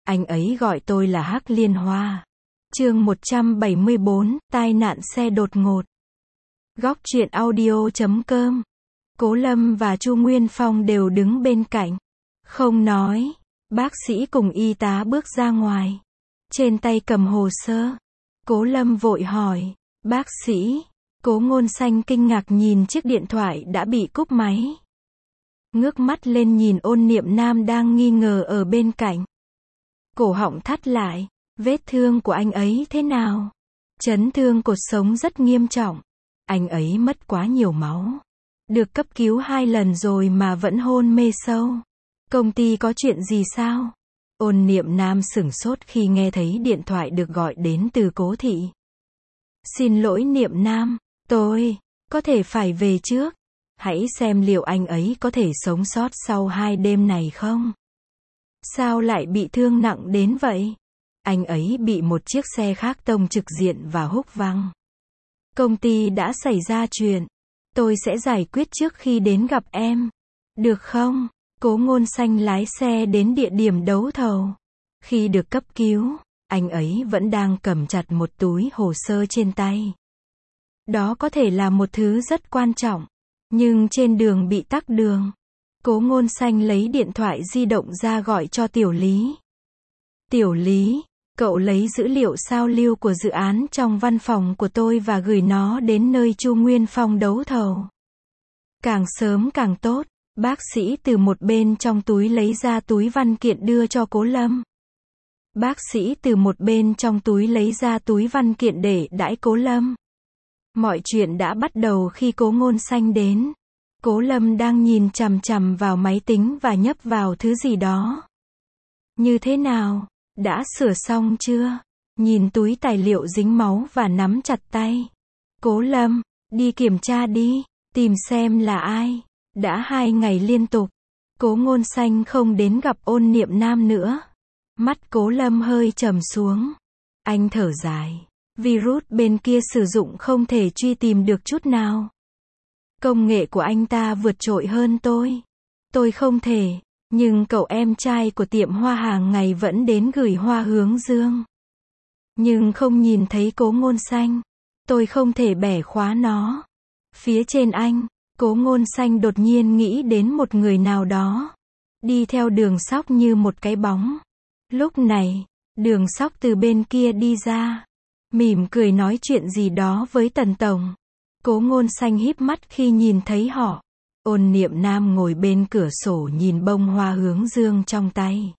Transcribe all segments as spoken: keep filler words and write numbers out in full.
Anh ấy gọi tôi là Hắc Liên Hoa. Chương một trăm bảy mươi bốn, tai nạn xe đột ngột. Góc truyện audio chấm com. Cố Lâm và Chu Nguyên Phong đều đứng bên cạnh. Không nói. Bác sĩ cùng y tá bước ra ngoài. Trên tay cầm hồ sơ. Cố Lâm vội hỏi. Bác sĩ. Cố Ngôn Xanh kinh ngạc nhìn chiếc điện thoại đã bị cúp máy. Ngước mắt lên nhìn Ôn Niệm Nam đang nghi ngờ ở bên cạnh. Cổ họng thắt lại. Vết thương của anh ấy thế nào? Chấn thương cột sống rất nghiêm trọng. Anh ấy mất quá nhiều máu. Được cấp cứu hai lần rồi mà vẫn hôn mê sâu. Công ty có chuyện gì sao? Ôn Niệm Nam sửng sốt khi nghe thấy điện thoại được gọi đến từ Cố thị. Xin lỗi Niệm Nam, tôi có thể phải về trước. Hãy xem liệu anh ấy có thể sống sót sau hai đêm này không? Sao lại bị thương nặng đến vậy? Anh ấy bị một chiếc xe khác tông trực diện và húc văng. Công ty đã xảy ra chuyện. Tôi sẽ giải quyết trước khi đến gặp em. Được không? Cố Ngôn Xanh lái xe đến địa điểm đấu thầu. Khi được cấp cứu, anh ấy vẫn đang cầm chặt một túi hồ sơ trên tay. Đó có thể là một thứ rất quan trọng. Nhưng trên đường bị tắc đường. Cố Ngôn Xanh lấy điện thoại di động ra gọi cho Tiểu Lý. Tiểu Lý, cậu lấy dữ liệu sao lưu của dự án trong văn phòng của tôi và gửi nó đến nơi Chu Nguyên Phong đấu thầu. Càng sớm càng tốt. Bác sĩ từ một bên trong túi lấy ra túi văn kiện đưa cho Cố Lâm. Bác sĩ từ một bên trong túi lấy ra túi văn kiện để đãi Cố Lâm. Mọi chuyện đã bắt đầu khi Cố Ngôn Xanh đến. Cố Lâm đang nhìn chằm chằm vào máy tính và nhấp vào thứ gì đó. Như thế nào? Đã sửa xong chưa? Nhìn túi tài liệu dính máu và nắm chặt tay. Cố Lâm, đi kiểm tra đi, tìm xem là ai. Đã hai ngày liên tục, Cố Ngôn Xanh không đến gặp Ôn Niệm Nam nữa. Mắt Cố Lâm hơi trầm xuống. Anh thở dài. Virus bên kia sử dụng không thể truy tìm được chút nào. Công nghệ của anh ta vượt trội hơn tôi. Tôi không thể, nhưng cậu em trai của tiệm hoa hàng ngày vẫn đến gửi hoa hướng dương. Nhưng không nhìn thấy Cố Ngôn Xanh. Tôi không thể bẻ khóa nó. Phía trên anh, Cố Ngôn Xanh đột nhiên nghĩ đến một người nào đó. Đi theo Đường Sóc như một cái bóng. Lúc này, Đường Sóc từ bên kia đi ra. Mỉm cười nói chuyện gì đó với Tần Tổng. Cố Ngôn Xanh híp mắt khi nhìn thấy họ. Ôn Niệm Nam ngồi bên cửa sổ nhìn bông hoa hướng dương trong tay.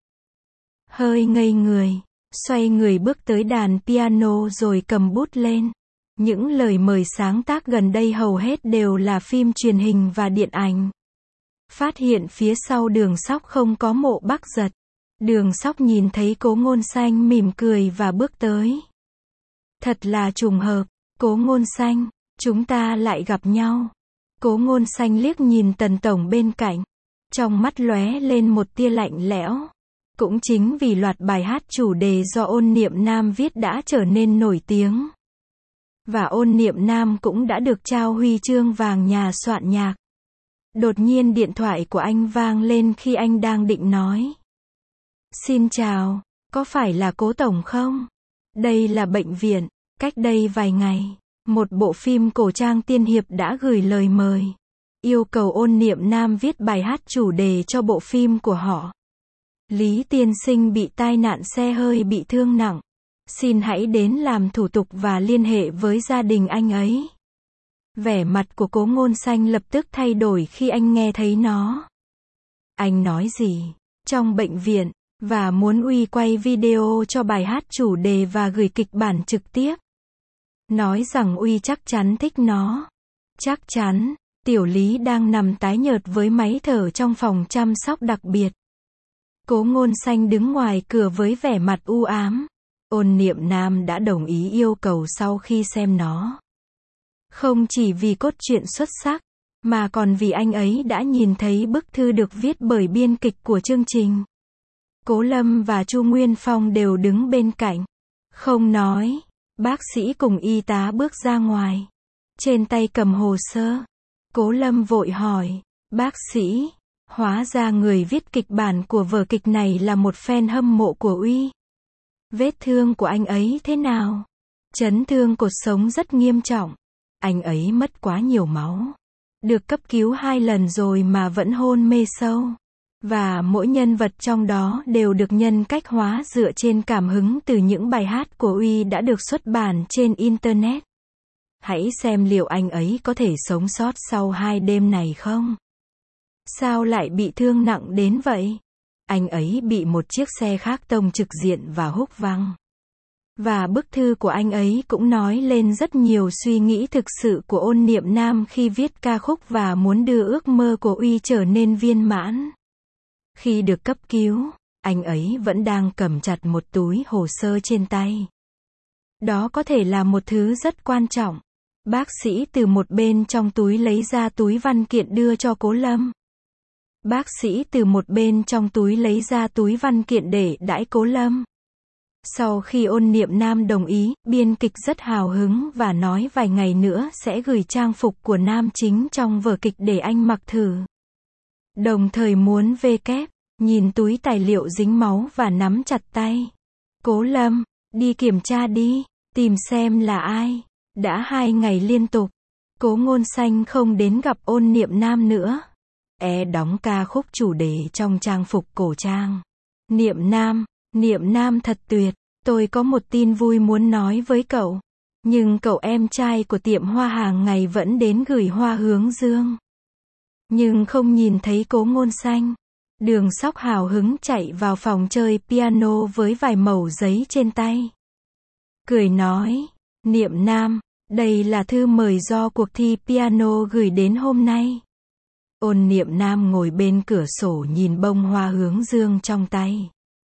Hơi ngây người, xoay người bước tới đàn piano rồi cầm bút lên. Những lời mời sáng tác gần đây hầu hết đều là phim truyền hình và điện ảnh. Phát hiện phía sau Đường Sóc không có Mộ Bắc Giật. Đường Sóc nhìn thấy Cố Ngôn Xanh mỉm cười và bước tới. Thật là trùng hợp, Cố Ngôn Xanh, chúng ta lại gặp nhau. Cố Ngôn Xanh liếc nhìn Tần Tổng bên cạnh. Trong mắt lóe lên một tia lạnh lẽo. Cũng chính vì loạt bài hát chủ đề do Ôn Niệm Nam viết đã trở nên nổi tiếng. Và Ôn Niệm Nam cũng đã được trao huy chương vàng nhà soạn nhạc. Đột nhiên điện thoại của anh vang lên khi anh đang định nói. Xin chào, có phải là Cố Tổng không? Đây là bệnh viện. Cách đây vài ngày, một bộ phim cổ trang tiên hiệp đã gửi lời mời. Yêu cầu Ôn Niệm Nam viết bài hát chủ đề cho bộ phim của họ. Lý tiên sinh bị tai nạn xe hơi bị thương nặng. Xin hãy đến làm thủ tục và liên hệ với gia đình anh ấy. Vẻ mặt của Cố Ngôn Xanh lập tức thay đổi khi anh nghe thấy nó. Anh nói gì? Trong bệnh viện, và muốn Uy quay video cho bài hát chủ đề và gửi kịch bản trực tiếp. Nói rằng Uy chắc chắn thích nó. Chắc chắn, Tiểu Lý đang nằm tái nhợt với máy thở trong phòng chăm sóc đặc biệt. Cố Ngôn Xanh đứng ngoài cửa với vẻ mặt u ám. Ôn Niệm Nam đã đồng ý yêu cầu sau khi xem nó. Không chỉ vì cốt truyện xuất sắc, mà còn vì anh ấy đã nhìn thấy bức thư được viết bởi biên kịch của chương trình. Cố Lâm và Chu Nguyên Phong đều đứng bên cạnh. Không nói. Bác sĩ cùng y tá bước ra ngoài. Trên tay cầm hồ sơ. Cố Lâm vội hỏi. Bác sĩ, Hóa ra người viết kịch bản của vở kịch này là một fan hâm mộ của Uy. Vết thương của anh ấy thế nào? Chấn thương cột sống rất nghiêm trọng. Anh ấy mất quá nhiều máu. Được cấp cứu hai lần rồi mà vẫn hôn mê sâu. Và mỗi nhân vật trong đó đều được nhân cách hóa dựa trên cảm hứng từ những bài hát của Uy đã được xuất bản trên Internet. Hãy xem liệu anh ấy có thể sống sót sau hai đêm này không? Sao lại bị thương nặng đến vậy? Anh ấy bị một chiếc xe khác tông trực diện và húc văng. Và bức thư của anh ấy cũng nói lên rất nhiều suy nghĩ thực sự của Ôn Niệm Nam khi viết ca khúc và muốn đưa ước mơ của Uy trở nên viên mãn. Khi được cấp cứu, anh ấy vẫn đang cầm chặt một túi hồ sơ trên tay. Đó có thể là một thứ rất quan trọng. Bác sĩ từ một bên trong túi lấy ra túi văn kiện đưa cho Cố Lâm. Bác sĩ từ một bên trong túi lấy ra túi văn kiện để đãi Cố Lâm. Sau khi Ôn Niệm Nam đồng ý, biên kịch rất hào hứng và nói vài ngày nữa sẽ gửi trang phục của nam chính trong vở kịch để anh mặc thử. Đồng thời muốn vê kép, nhìn túi tài liệu dính máu và nắm chặt tay. Cố Lâm, đi kiểm tra đi, tìm xem là ai. Đã hai ngày liên tục, Cố Ngôn Xanh không đến gặp Ôn Niệm Nam nữa. E đóng ca khúc chủ đề trong trang phục cổ trang. Niệm Nam, Niệm Nam thật tuyệt, tôi có một tin vui muốn nói với cậu. Nhưng cậu em trai của tiệm hoa hàng ngày vẫn đến gửi hoa hướng dương. Nhưng không nhìn thấy Cố Ngôn Xanh. Đường Sóc hào hứng chạy vào phòng chơi piano với vài mẩu giấy trên tay. Cười nói, Niệm Nam, đây là thư mời do cuộc thi piano gửi đến hôm nay. Ôn Niệm Nam ngồi bên cửa sổ nhìn bông hoa hướng dương trong tay.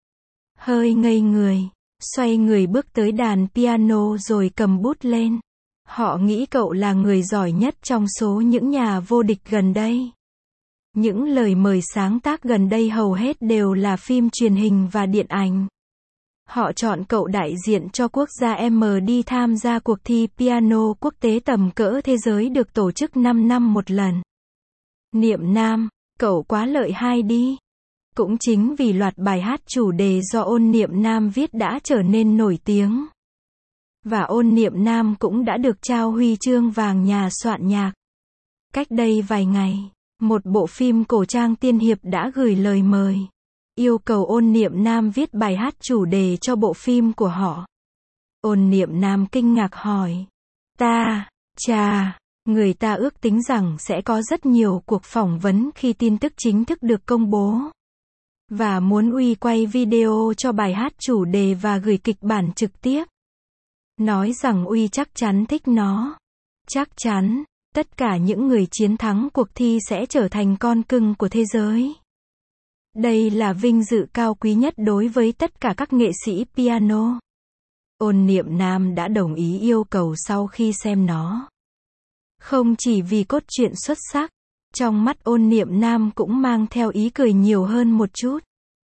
Hơi ngây người, xoay người bước tới đàn piano rồi cầm bút lên. Họ nghĩ cậu là người giỏi nhất trong số những nhà vô địch gần đây. Những lời mời sáng tác gần đây hầu hết đều là phim truyền hình và điện ảnh. Họ chọn cậu đại diện cho quốc gia M đi tham gia cuộc thi piano quốc tế tầm cỡ thế giới được tổ chức năm năm một lần. Niệm Nam, cậu quá lợi hai đi. Cũng chính vì loạt bài hát chủ đề do Ôn Niệm Nam viết đã trở nên nổi tiếng. Và Ôn Niệm Nam cũng đã được trao huy chương vàng nhà soạn nhạc. Cách đây vài ngày, một bộ phim cổ trang tiên hiệp đã gửi lời mời, yêu cầu Ôn Niệm Nam viết bài hát chủ đề cho bộ phim của họ. Ôn Niệm Nam kinh ngạc hỏi, ta, chà, người ta ước tính rằng sẽ có rất nhiều cuộc phỏng vấn khi tin tức chính thức được công bố. Và muốn Uy quay video cho bài hát chủ đề và gửi kịch bản trực tiếp. Nói rằng Uy chắc chắn thích nó. Chắc chắn, tất cả những người chiến thắng cuộc thi sẽ trở thành con cưng của thế giới. Đây là vinh dự cao quý nhất đối với tất cả các nghệ sĩ piano. Ôn Niệm Nam đã đồng ý yêu cầu sau khi xem nó. Không chỉ vì cốt truyện xuất sắc, trong mắt Ôn Niệm Nam cũng mang theo ý cười nhiều hơn một chút.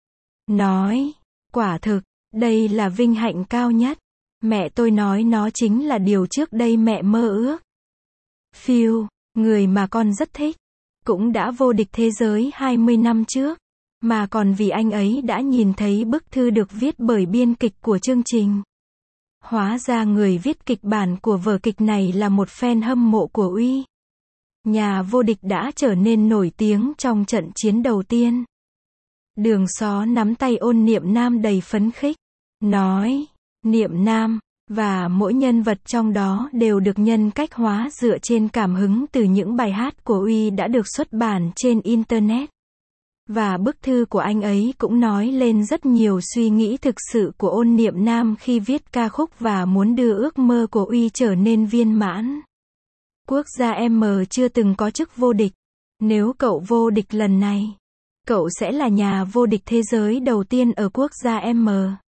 Nói, quả thực, đây là vinh hạnh cao nhất. Mẹ tôi nói nó chính là điều trước đây mẹ mơ ước. Phil, người mà con rất thích, cũng đã vô địch thế giới hai mươi năm trước. Mà còn vì anh ấy đã nhìn thấy bức thư được viết bởi biên kịch của chương trình. Hóa ra người viết kịch bản của vở kịch này là một fan hâm mộ của Uy. Nhà vô địch đã trở nên nổi tiếng trong trận chiến đầu tiên. Đường Xó nắm tay Ôn Niệm Nam đầy phấn khích. Nói, Niệm Nam, và mỗi nhân vật trong đó đều được nhân cách hóa dựa trên cảm hứng từ những bài hát của Uy đã được xuất bản trên Internet. Và bức thư của anh ấy cũng nói lên rất nhiều suy nghĩ thực sự của Ôn Niệm Nam khi viết ca khúc và muốn đưa ước mơ của Uy trở nên viên mãn. Quốc gia M chưa từng có chức vô địch. Nếu cậu vô địch lần này, cậu sẽ là nhà vô địch thế giới đầu tiên ở quốc gia M.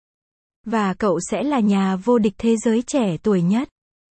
Và cậu sẽ là nhà vô địch thế giới trẻ tuổi nhất.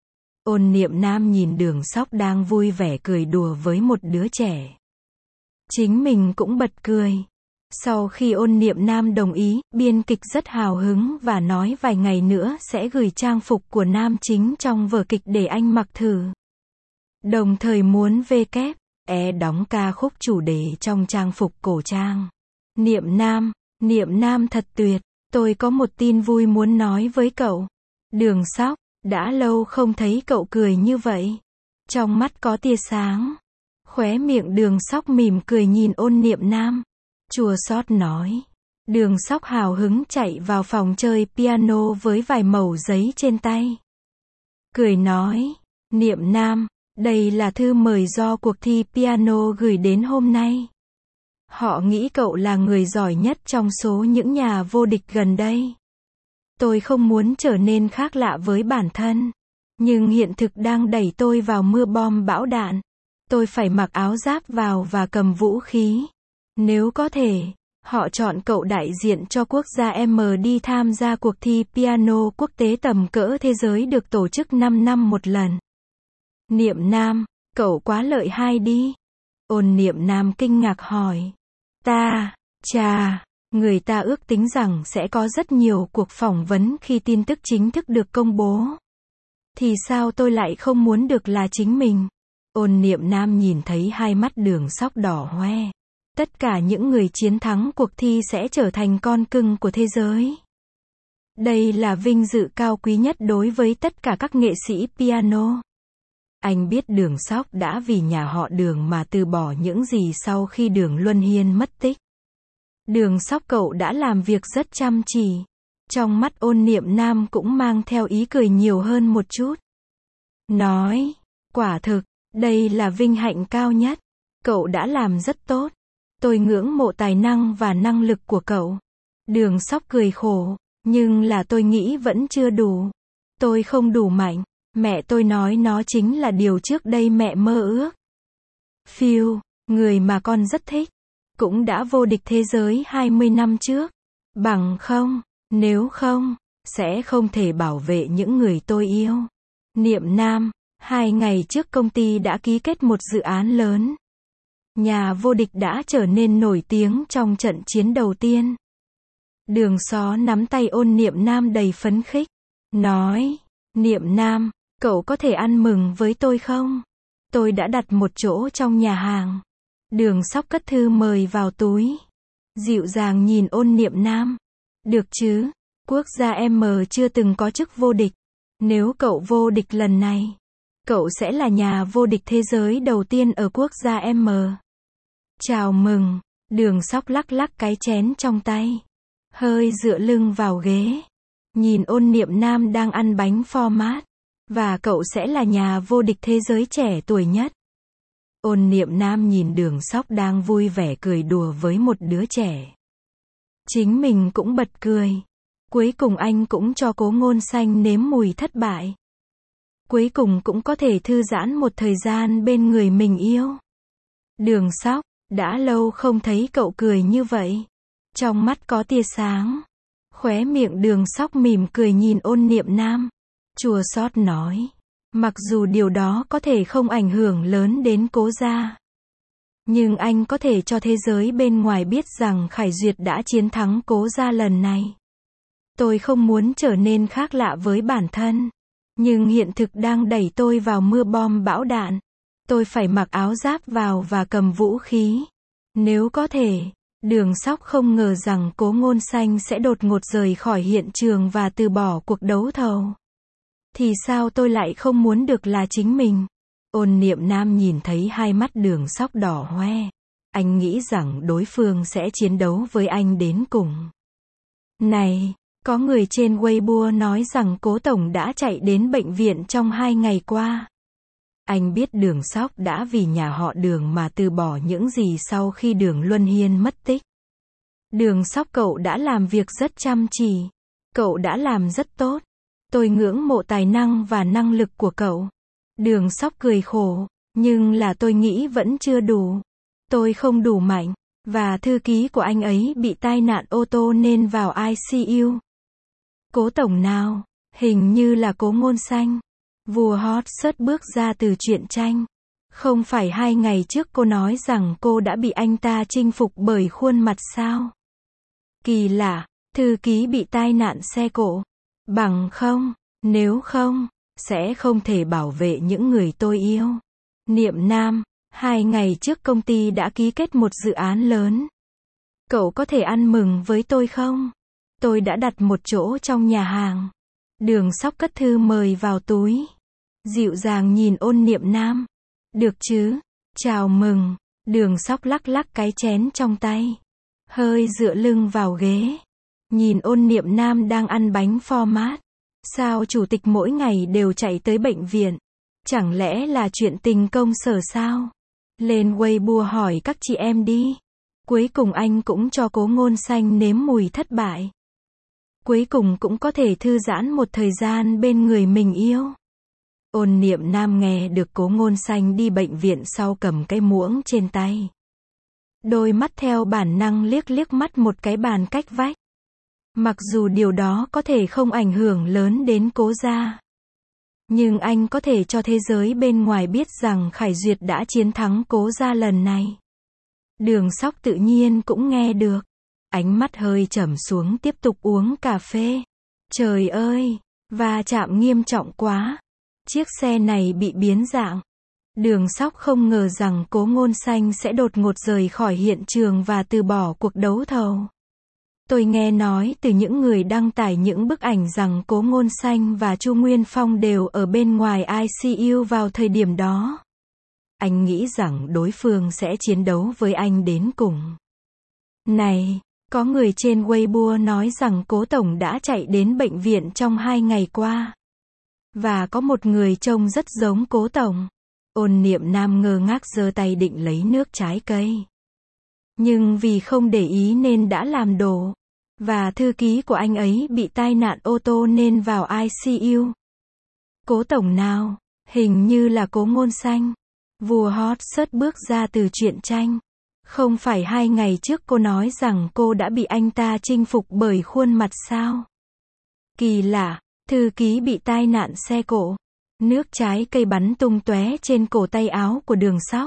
Ôn Niệm Nam nhìn Đường Sóc đang vui vẻ cười đùa với một đứa trẻ. Chính mình cũng bật cười. Sau khi Ôn Niệm Nam đồng ý, biên kịch rất hào hứng và nói vài ngày nữa sẽ gửi trang phục của nam chính trong vở kịch để anh mặc thử. Đồng thời muốn vê kép, E đóng ca khúc chủ đề trong trang phục cổ trang. Niệm Nam, Niệm Nam thật tuyệt, tôi có một tin vui muốn nói với cậu. Đường Sóc, đã lâu không thấy cậu cười như vậy. Trong mắt có tia sáng. Khóe miệng Đường Sóc mỉm cười nhìn Ôn Niệm Nam. Chua xót nói. Đường Sóc hào hứng chạy vào phòng chơi piano với vài mẩu giấy trên tay. Cười nói, Niệm Nam, đây là thư mời do cuộc thi piano gửi đến hôm nay. Họ nghĩ cậu là người giỏi nhất trong số những nhà vô địch gần đây. Tôi không muốn trở nên khác lạ với bản thân. Nhưng hiện thực đang đẩy tôi vào mưa bom bão đạn. Tôi phải mặc áo giáp vào và cầm vũ khí. Nếu có thể, họ chọn cậu đại diện cho quốc gia M đi tham gia cuộc thi piano quốc tế tầm cỡ thế giới được tổ chức năm năm một lần. Niệm Nam, cậu quá lợi hại đi. Ôn Niệm Nam kinh ngạc hỏi. Ta, chà, người ta ước tính rằng sẽ có rất nhiều cuộc phỏng vấn khi tin tức chính thức được công bố. Thì sao tôi lại không muốn được là chính mình? Ôn Niệm Nam nhìn thấy hai mắt Đường Sóc đỏ hoe. Tất cả những người chiến thắng cuộc thi sẽ trở thành con cưng của thế giới. Đây là vinh dự cao quý nhất đối với tất cả các nghệ sĩ piano. Anh biết Đường Sóc đã vì nhà họ Đường mà từ bỏ những gì sau khi Đường Luân Hiên mất tích. Đường Sóc cậu đã làm việc rất chăm chỉ. Trong mắt Ôn Niệm Nam cũng mang theo ý cười nhiều hơn một chút. Nói, quả thực, đây là vinh hạnh cao nhất. Cậu đã làm rất tốt. Tôi ngưỡng mộ tài năng và năng lực của cậu. Đường Sóc cười khổ, nhưng là tôi nghĩ vẫn chưa đủ. Tôi không đủ mạnh. Mẹ tôi nói nó chính là điều trước đây mẹ mơ ước. Phil, người mà con rất thích, cũng đã vô địch thế giới hai mươi năm trước. Bằng không, nếu không, sẽ không thể bảo vệ những người tôi yêu. Niệm Nam, hai ngày trước công ty đã ký kết một dự án lớn. Nhà vô địch đã trở nên nổi tiếng trong trận chiến đầu tiên. Đường Xó nắm tay Ôn Niệm Nam đầy phấn khích. Nói, Niệm Nam, cậu có thể ăn mừng với tôi không? Tôi đã đặt một chỗ trong nhà hàng. Đường Sóc cất thư mời vào túi. Dịu dàng nhìn Ôn Niệm Nam. Được chứ, quốc gia M chưa từng có chức vô địch. Nếu cậu vô địch lần này, cậu sẽ là nhà vô địch thế giới đầu tiên ở quốc gia M. Chào mừng. Đường Sóc lắc lắc cái chén trong tay. Hơi dựa lưng vào ghế. Nhìn Ôn Niệm Nam đang ăn bánh format. Và cậu sẽ là nhà vô địch thế giới trẻ tuổi nhất. Ôn Niệm Nam nhìn Đường Sóc đang vui vẻ cười đùa với một đứa trẻ. Chính mình cũng bật cười. Cuối cùng anh cũng cho Cố Ngôn Xanh nếm mùi thất bại. Cuối cùng cũng có thể thư giãn một thời gian bên người mình yêu. Đường Sóc, đã lâu không thấy cậu cười như vậy. Trong mắt có tia sáng. Khóe miệng Đường Sóc mỉm cười nhìn Ôn Niệm Nam. Chua xót nói. Mặc dù điều đó có thể không ảnh hưởng lớn đến Cố gia. Nhưng anh có thể cho thế giới bên ngoài biết rằng Khải Duyệt đã chiến thắng Cố gia lần này. Tôi không muốn trở nên khác lạ với bản thân. Nhưng hiện thực đang đẩy tôi vào mưa bom bão đạn. Tôi phải mặc áo giáp vào và cầm vũ khí. Nếu có thể, Đường Sóc không ngờ rằng Cố Ngôn Xanh sẽ đột ngột rời khỏi hiện trường và từ bỏ cuộc đấu thầu. Thì sao tôi lại không muốn được là chính mình? Ôn Niệm Nam nhìn thấy hai mắt Đường Sóc đỏ hoe. Anh nghĩ rằng đối phương sẽ chiến đấu với anh đến cùng. Này, có người trên Weibo nói rằng Cố Tổng đã chạy đến bệnh viện trong hai ngày qua. Anh biết Đường Sóc đã vì nhà họ Đường mà từ bỏ những gì sau khi Đường Luân Hiên mất tích. Đường Sóc cậu đã làm việc rất chăm chỉ. Cậu đã làm rất tốt. Tôi ngưỡng mộ tài năng và năng lực của cậu. Đường Sóc cười khổ. Nhưng là tôi nghĩ vẫn chưa đủ. Tôi không đủ mạnh. Và thư ký của anh ấy bị tai nạn ô tô nên vào I C U. Cố Tổng nào? Hình như là Cố Ngôn Xanh. Vua hot search bước ra từ truyện tranh. Không phải hai ngày trước cô nói rằng cô đã bị anh ta chinh phục bởi khuôn mặt sao? Kỳ lạ, thư ký bị tai nạn xe cộ. Bằng không, nếu không, sẽ không thể bảo vệ những người tôi yêu. Niệm Nam, Hai ngày trước công ty đã ký kết một dự án lớn. Cậu có thể ăn mừng với tôi không? Tôi đã đặt một chỗ trong nhà hàng. Đường Sóc cất thư mời vào túi. Dịu dàng nhìn Ôn Niệm Nam. Được chứ? Chào mừng. Đường Sóc lắc lắc cái chén trong tay. Hơi dựa lưng vào ghế. Nhìn Ôn Niệm Nam đang ăn bánh format. Sao chủ tịch mỗi ngày đều chạy tới bệnh viện? Chẳng lẽ là chuyện tình công sở sao? Lên Weibo hỏi các chị em đi. Cuối cùng anh cũng cho Cố Ngôn Xanh nếm mùi thất bại. Cuối cùng cũng có thể thư giãn một thời gian bên người mình yêu. Ôn Niệm Nam nghe được Cố Ngôn Xanh đi bệnh viện sau cầm cái muỗng trên tay. Đôi mắt theo bản năng liếc liếc mắt một cái bàn cách vách. Mặc dù điều đó có thể không ảnh hưởng lớn đến Cố gia. Nhưng anh có thể cho thế giới bên ngoài biết rằng Khải Duyệt đã chiến thắng Cố gia lần này. Đường Sóc tự nhiên cũng nghe được. Ánh mắt hơi trầm xuống tiếp tục uống cà phê. Trời ơi, va chạm nghiêm trọng quá. Chiếc xe này bị biến dạng. Đường Sóc không ngờ rằng Cố Ngôn Xanh sẽ đột ngột rời khỏi hiện trường và từ bỏ cuộc đấu thầu. Tôi nghe nói từ những người đăng tải những bức ảnh rằng Cố Ngôn Xanh và Chu Nguyên Phong đều ở bên ngoài i xê u vào thời điểm đó. Anh nghĩ rằng đối phương sẽ chiến đấu với anh đến cùng. Này, có người trên Weibo nói rằng Cố Tổng đã chạy đến bệnh viện trong hai ngày qua. Và có một người trông rất giống Cố Tổng. Ôn Niệm Nam ngơ ngác giơ tay định lấy nước trái cây. Nhưng vì không để ý nên đã làm đổ. Và thư ký của anh ấy bị tai nạn ô tô nên vào i xê u. Cố Tổng nào? Hình như là Cố Ngôn Xanh. Vua hot search bước ra từ truyện tranh. Không phải hai ngày trước cô nói rằng cô đã bị anh ta chinh phục bởi khuôn mặt sao? Kỳ lạ, thư ký bị tai nạn xe cộ. Nước trái cây bắn tung tóe trên cổ tay áo của Đường Sóc.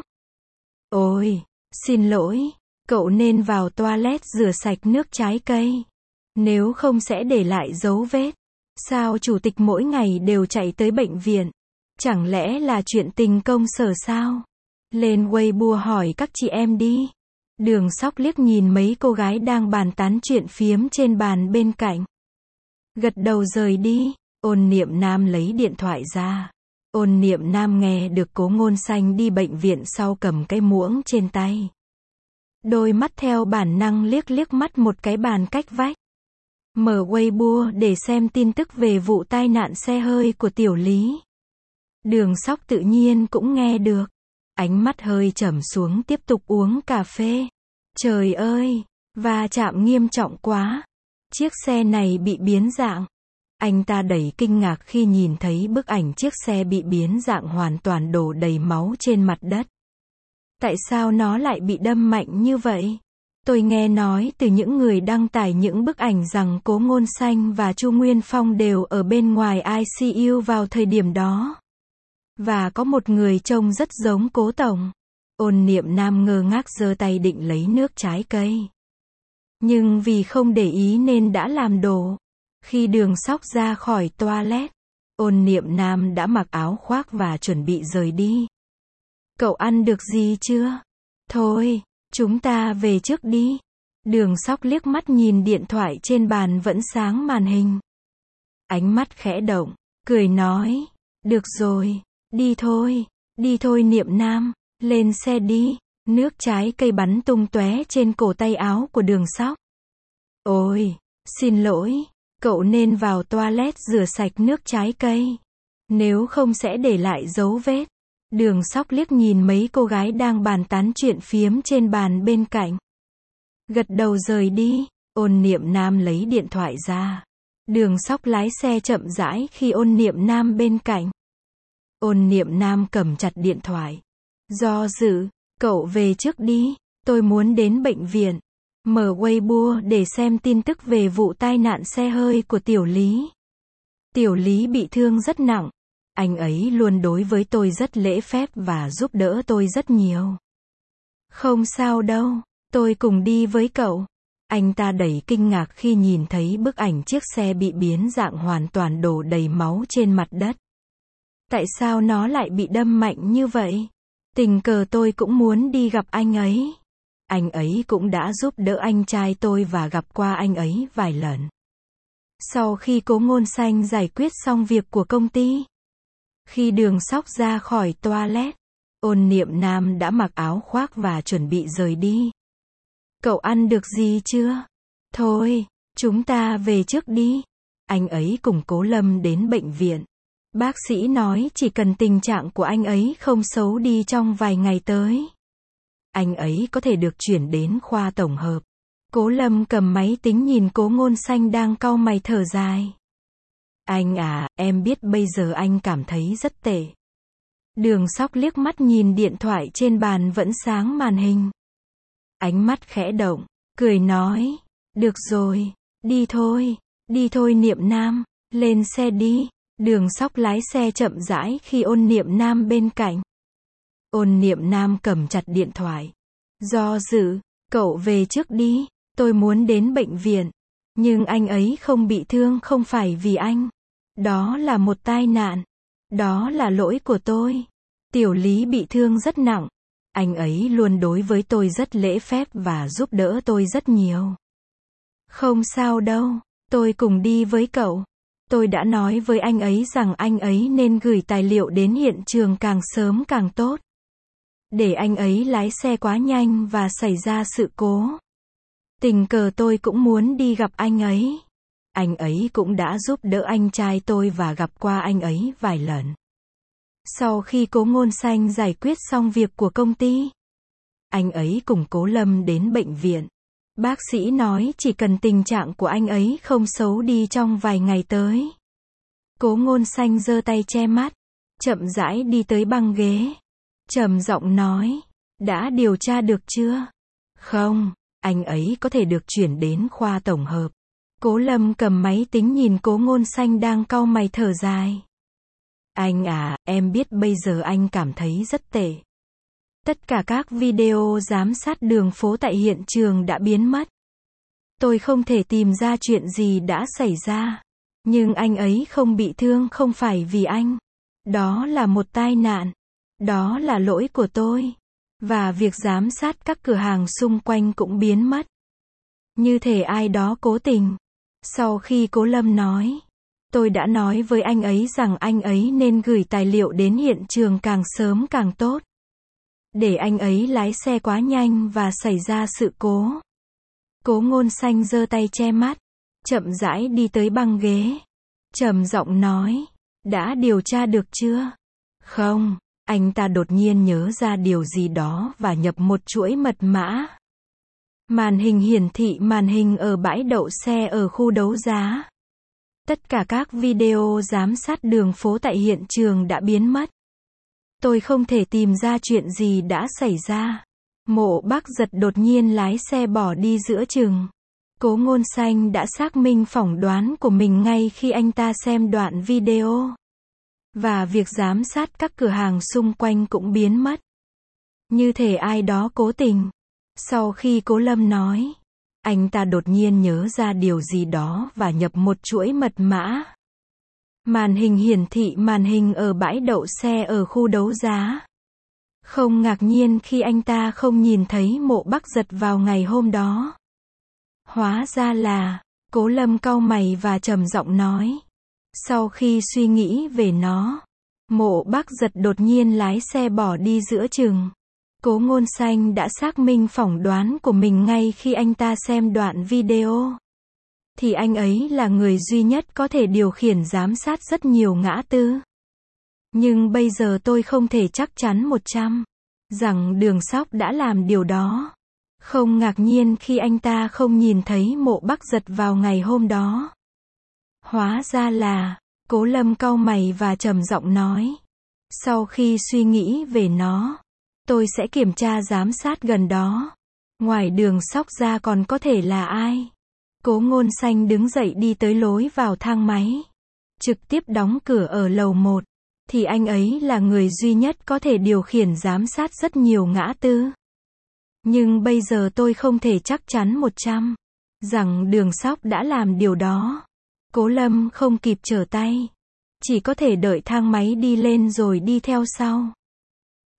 Ôi, xin lỗi, cậu nên vào toilet rửa sạch nước trái cây. Nếu không sẽ để lại dấu vết. Sao chủ tịch mỗi ngày đều chạy tới bệnh viện? Chẳng lẽ là chuyện tình công sở sao? Lên Weibo hỏi các chị em đi. Đường Sóc liếc nhìn mấy cô gái đang bàn tán chuyện phiếm trên bàn bên cạnh. Gật đầu rời đi. Ôn Niệm Nam lấy điện thoại ra. Ôn Niệm Nam nghe được Cố Ngôn Xanh đi bệnh viện sau cầm cái muỗng trên tay. Đôi mắt theo bản năng liếc liếc mắt một cái bàn cách vách. Mở Weibo để xem tin tức về vụ tai nạn xe hơi của Tiểu Lý. Đường Sóc tự nhiên cũng nghe được. Ánh mắt hơi trầm xuống tiếp tục uống cà phê. Trời ơi, va chạm nghiêm trọng quá. Chiếc xe này bị biến dạng. Anh ta đầy kinh ngạc khi nhìn thấy bức ảnh chiếc xe bị biến dạng hoàn toàn đổ đầy máu trên mặt đất. Tại sao nó lại bị đâm mạnh như vậy? Tôi nghe nói từ những người đăng tải những bức ảnh rằng Cố Ngôn Xanh và Chu Nguyên Phong đều ở bên ngoài i xê u vào thời điểm đó. Và có một người trông rất giống Cố Tổng. Ôn Niệm Nam ngơ ngác giơ tay định lấy nước trái cây. Nhưng vì không để ý nên đã làm đổ. Khi Đường Sóc ra khỏi toilet, Ôn Niệm Nam đã mặc áo khoác và chuẩn bị rời đi. Cậu ăn được gì chưa? Thôi, chúng ta về trước đi. Đường Sóc liếc mắt nhìn điện thoại trên bàn vẫn sáng màn hình. Ánh mắt khẽ động, cười nói, được rồi, đi thôi, đi thôi Niệm Nam, lên xe đi. Nước trái cây bắn tung tóe trên cổ tay áo của Đường Sóc. Ôi, xin lỗi, cậu nên vào toilet rửa sạch nước trái cây. Nếu không sẽ để lại dấu vết. Đường Sóc liếc nhìn mấy cô gái đang bàn tán chuyện phiếm trên bàn bên cạnh. Gật đầu rời đi. Ôn Niệm Nam lấy điện thoại ra. Đường Sóc lái xe chậm rãi khi Ôn Niệm Nam bên cạnh. Ôn Niệm Nam cầm chặt điện thoại. Do dự, cậu về trước đi, tôi muốn đến bệnh viện. Mở Weibo để xem tin tức về vụ tai nạn xe hơi của Tiểu Lý. Tiểu Lý bị thương rất nặng. Anh ấy luôn đối với tôi rất lễ phép và giúp đỡ tôi rất nhiều. Không sao đâu, tôi cùng đi với cậu. Anh ta đầy kinh ngạc khi nhìn thấy bức ảnh chiếc xe bị biến dạng hoàn toàn đổ đầy máu trên mặt đất. Tại sao nó lại bị đâm mạnh như vậy? Tình cờ tôi cũng muốn đi gặp anh ấy. Anh ấy cũng đã giúp đỡ anh trai tôi và gặp qua anh ấy vài lần. Sau khi Cố Ngôn Xanh giải quyết xong việc của công ty, khi Đường Sóc ra khỏi toilet, Ôn Niệm Nam đã mặc áo khoác và chuẩn bị rời đi. Cậu ăn được gì chưa? Thôi, chúng ta về trước đi. Anh ấy cùng Cố Lâm đến bệnh viện. Bác sĩ nói chỉ cần tình trạng của anh ấy không xấu đi trong vài ngày tới, anh ấy có thể được chuyển đến khoa tổng hợp. Cố Lâm cầm máy tính nhìn Cố Ngôn Xanh đang cau mày thở dài. Anh à, em biết bây giờ anh cảm thấy rất tệ. Đường Sóc liếc mắt nhìn điện thoại trên bàn vẫn sáng màn hình. Ánh mắt khẽ động, cười nói, được rồi, đi thôi, đi thôi Niệm Nam, lên xe đi. Đường Sóc lái xe chậm rãi khi Ôn Niệm Nam bên cạnh. Ôn Niệm Nam cầm chặt điện thoại. Do dự, cậu về trước đi, tôi muốn đến bệnh viện. Nhưng anh ấy không bị thương không phải vì anh. Đó là một tai nạn. Đó là lỗi của tôi. Tiểu Lý bị thương rất nặng. Anh ấy luôn đối với tôi rất lễ phép và giúp đỡ tôi rất nhiều. Không sao đâu, tôi cùng đi với cậu. Tôi đã nói với anh ấy rằng anh ấy nên gửi tài liệu đến hiện trường càng sớm càng tốt. Để anh ấy lái xe quá nhanh và xảy ra sự cố. Tình cờ tôi cũng muốn đi gặp anh ấy. Anh ấy cũng đã giúp đỡ anh trai tôi và gặp qua anh ấy vài lần. Sau khi Cố Ngôn Xanh giải quyết xong việc của công ty, anh ấy cùng Cố Lâm đến bệnh viện. Bác sĩ nói chỉ cần tình trạng của anh ấy không xấu đi trong vài ngày tới. Cố Ngôn Xanh giơ tay che mắt, chậm rãi đi tới băng ghế. Trầm giọng nói, đã điều tra được chưa? Không, anh ấy có thể được chuyển đến khoa tổng hợp. Cố Lâm cầm máy tính nhìn Cố Ngôn Xanh đang cau mày thở dài. Anh à, em biết bây giờ anh cảm thấy rất tệ. Tất cả các video giám sát đường phố tại hiện trường đã biến mất. Tôi không thể tìm ra chuyện gì đã xảy ra. Nhưng anh ấy không bị thương không phải vì anh. Đó là một tai nạn. Đó là lỗi của tôi. Và việc giám sát các cửa hàng xung quanh cũng biến mất. Như thể ai đó cố tình. Sau khi Cố Lâm nói, tôi đã nói với anh ấy rằng anh ấy nên gửi tài liệu đến hiện trường càng sớm càng tốt. Để anh ấy lái xe quá nhanh và xảy ra sự cố. Cố Ngôn Xanh giơ tay che mắt, chậm rãi đi tới băng ghế. Trầm giọng nói, đã điều tra được chưa? Không, anh ta đột nhiên nhớ ra điều gì đó và nhập một chuỗi mật mã. Màn hình hiển thị màn hình ở bãi đậu xe ở khu đấu giá. Tất cả các video giám sát đường phố tại hiện trường đã biến mất. Tôi không thể tìm ra chuyện gì đã xảy ra. Mộ Bác Giật đột nhiên lái xe bỏ đi giữa chừng. Cố Ngôn Xanh đã xác minh phỏng đoán của mình ngay khi anh ta xem đoạn video. Và việc giám sát các cửa hàng xung quanh cũng biến mất. Như thể ai đó cố tình. Sau khi Cố Lâm nói, anh ta đột nhiên nhớ ra điều gì đó và nhập một chuỗi mật mã. Màn hình hiển thị màn hình ở bãi đậu xe ở khu đấu giá. Không ngạc nhiên khi anh ta không nhìn thấy Mộ Bác Giật vào ngày hôm đó. Hóa ra là, Cố Lâm cau mày và trầm giọng nói. Sau khi suy nghĩ về nó, Mộ Bác Giật đột nhiên lái xe bỏ đi giữa chừng. Cố Ngôn Xanh đã xác minh phỏng đoán của mình ngay khi anh ta xem đoạn video. Thì anh ấy là người duy nhất có thể điều khiển giám sát rất nhiều ngã tư. Nhưng bây giờ tôi không thể chắc chắn một trăm rằng Đường Sóc đã làm điều đó. Không ngạc nhiên khi anh ta không nhìn thấy Mộ Bác Giật vào ngày hôm đó. Hóa ra là, Cố Lâm cau mày và trầm giọng nói. Sau khi suy nghĩ về nó, tôi sẽ kiểm tra giám sát gần đó. Ngoài Đường Sóc ra còn có thể là ai? Cố Ngôn Xanh đứng dậy đi tới lối vào thang máy. Trực tiếp đóng cửa ở lầu một. Thì anh ấy là người duy nhất có thể điều khiển giám sát rất nhiều ngã tư. Nhưng bây giờ tôi không thể chắc chắn một trăm rằng Đường Sóc đã làm điều đó. Cố Lâm không kịp trở tay. Chỉ có thể đợi thang máy đi lên rồi đi theo sau.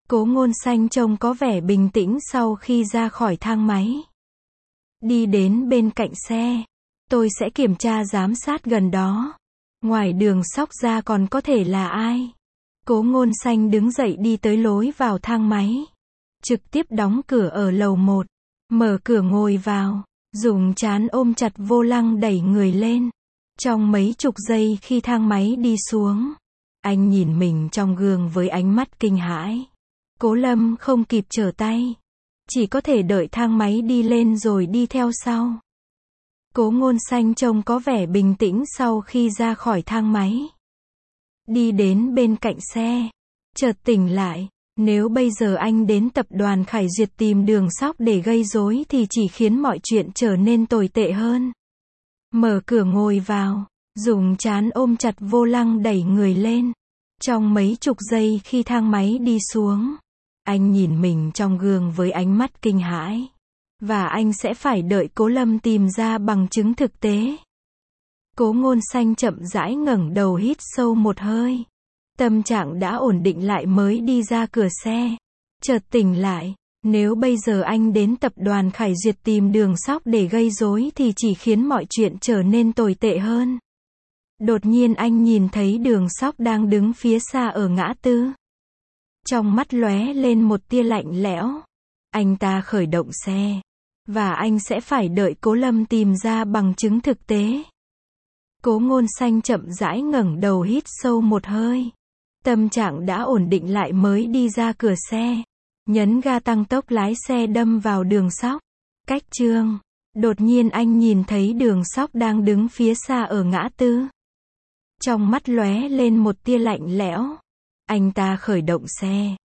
Cố Ngôn Xanh trông có vẻ bình tĩnh sau khi ra khỏi thang máy. Đi đến bên cạnh xe. Tôi sẽ kiểm tra giám sát gần đó. Ngoài Đường Sóc ra còn có thể là ai? Cố Ngôn Xanh đứng dậy đi tới lối vào thang máy. Trực tiếp đóng cửa ở lầu một. Mở cửa ngồi vào. Dùng trán ôm chặt vô lăng đẩy người lên. Trong mấy chục giây khi thang máy đi xuống, anh nhìn mình trong gương với ánh mắt kinh hãi. Cố Lâm không kịp trở tay. Chỉ có thể đợi thang máy đi lên rồi đi theo sau. Cố Ngôn Xanh trông có vẻ bình tĩnh sau khi ra khỏi thang máy. Đi đến bên cạnh xe. Chợt tỉnh lại. Nếu bây giờ anh đến tập đoàn Khải Duyệt tìm Đường Sóc để gây rối thì chỉ khiến mọi chuyện trở nên tồi tệ hơn. Mở cửa ngồi vào. Dùng trán ôm chặt vô lăng đẩy người lên. Trong mấy chục giây khi thang máy đi xuống, anh nhìn mình trong gương với ánh mắt kinh hãi. Và anh sẽ phải đợi Cố Lâm tìm ra bằng chứng thực tế. Cố Ngôn Xanh chậm rãi ngẩng đầu hít sâu một hơi. Tâm trạng đã ổn định lại mới đi ra cửa xe. Chợt tỉnh lại. Nếu bây giờ anh đến tập đoàn Khải Duyệt tìm Đường Sóc để gây rối thì chỉ khiến mọi chuyện trở nên tồi tệ hơn. Đột nhiên anh nhìn thấy Đường Sóc đang đứng phía xa ở ngã tư. Trong mắt lóe lên một tia lạnh lẽo. Anh ta khởi động xe. Và anh sẽ phải đợi Cố Lâm tìm ra bằng chứng thực tế. Cố Ngôn Xanh chậm rãi ngẩng đầu hít sâu một hơi. Tâm trạng đã ổn định lại mới đi ra cửa xe. Nhấn ga tăng tốc lái xe đâm vào Đường Sóc. Cách chương. Đột nhiên anh nhìn thấy Đường Sóc đang đứng phía xa ở ngã tư. Trong mắt lóe lên một tia lạnh lẽo. Anh ta khởi động xe.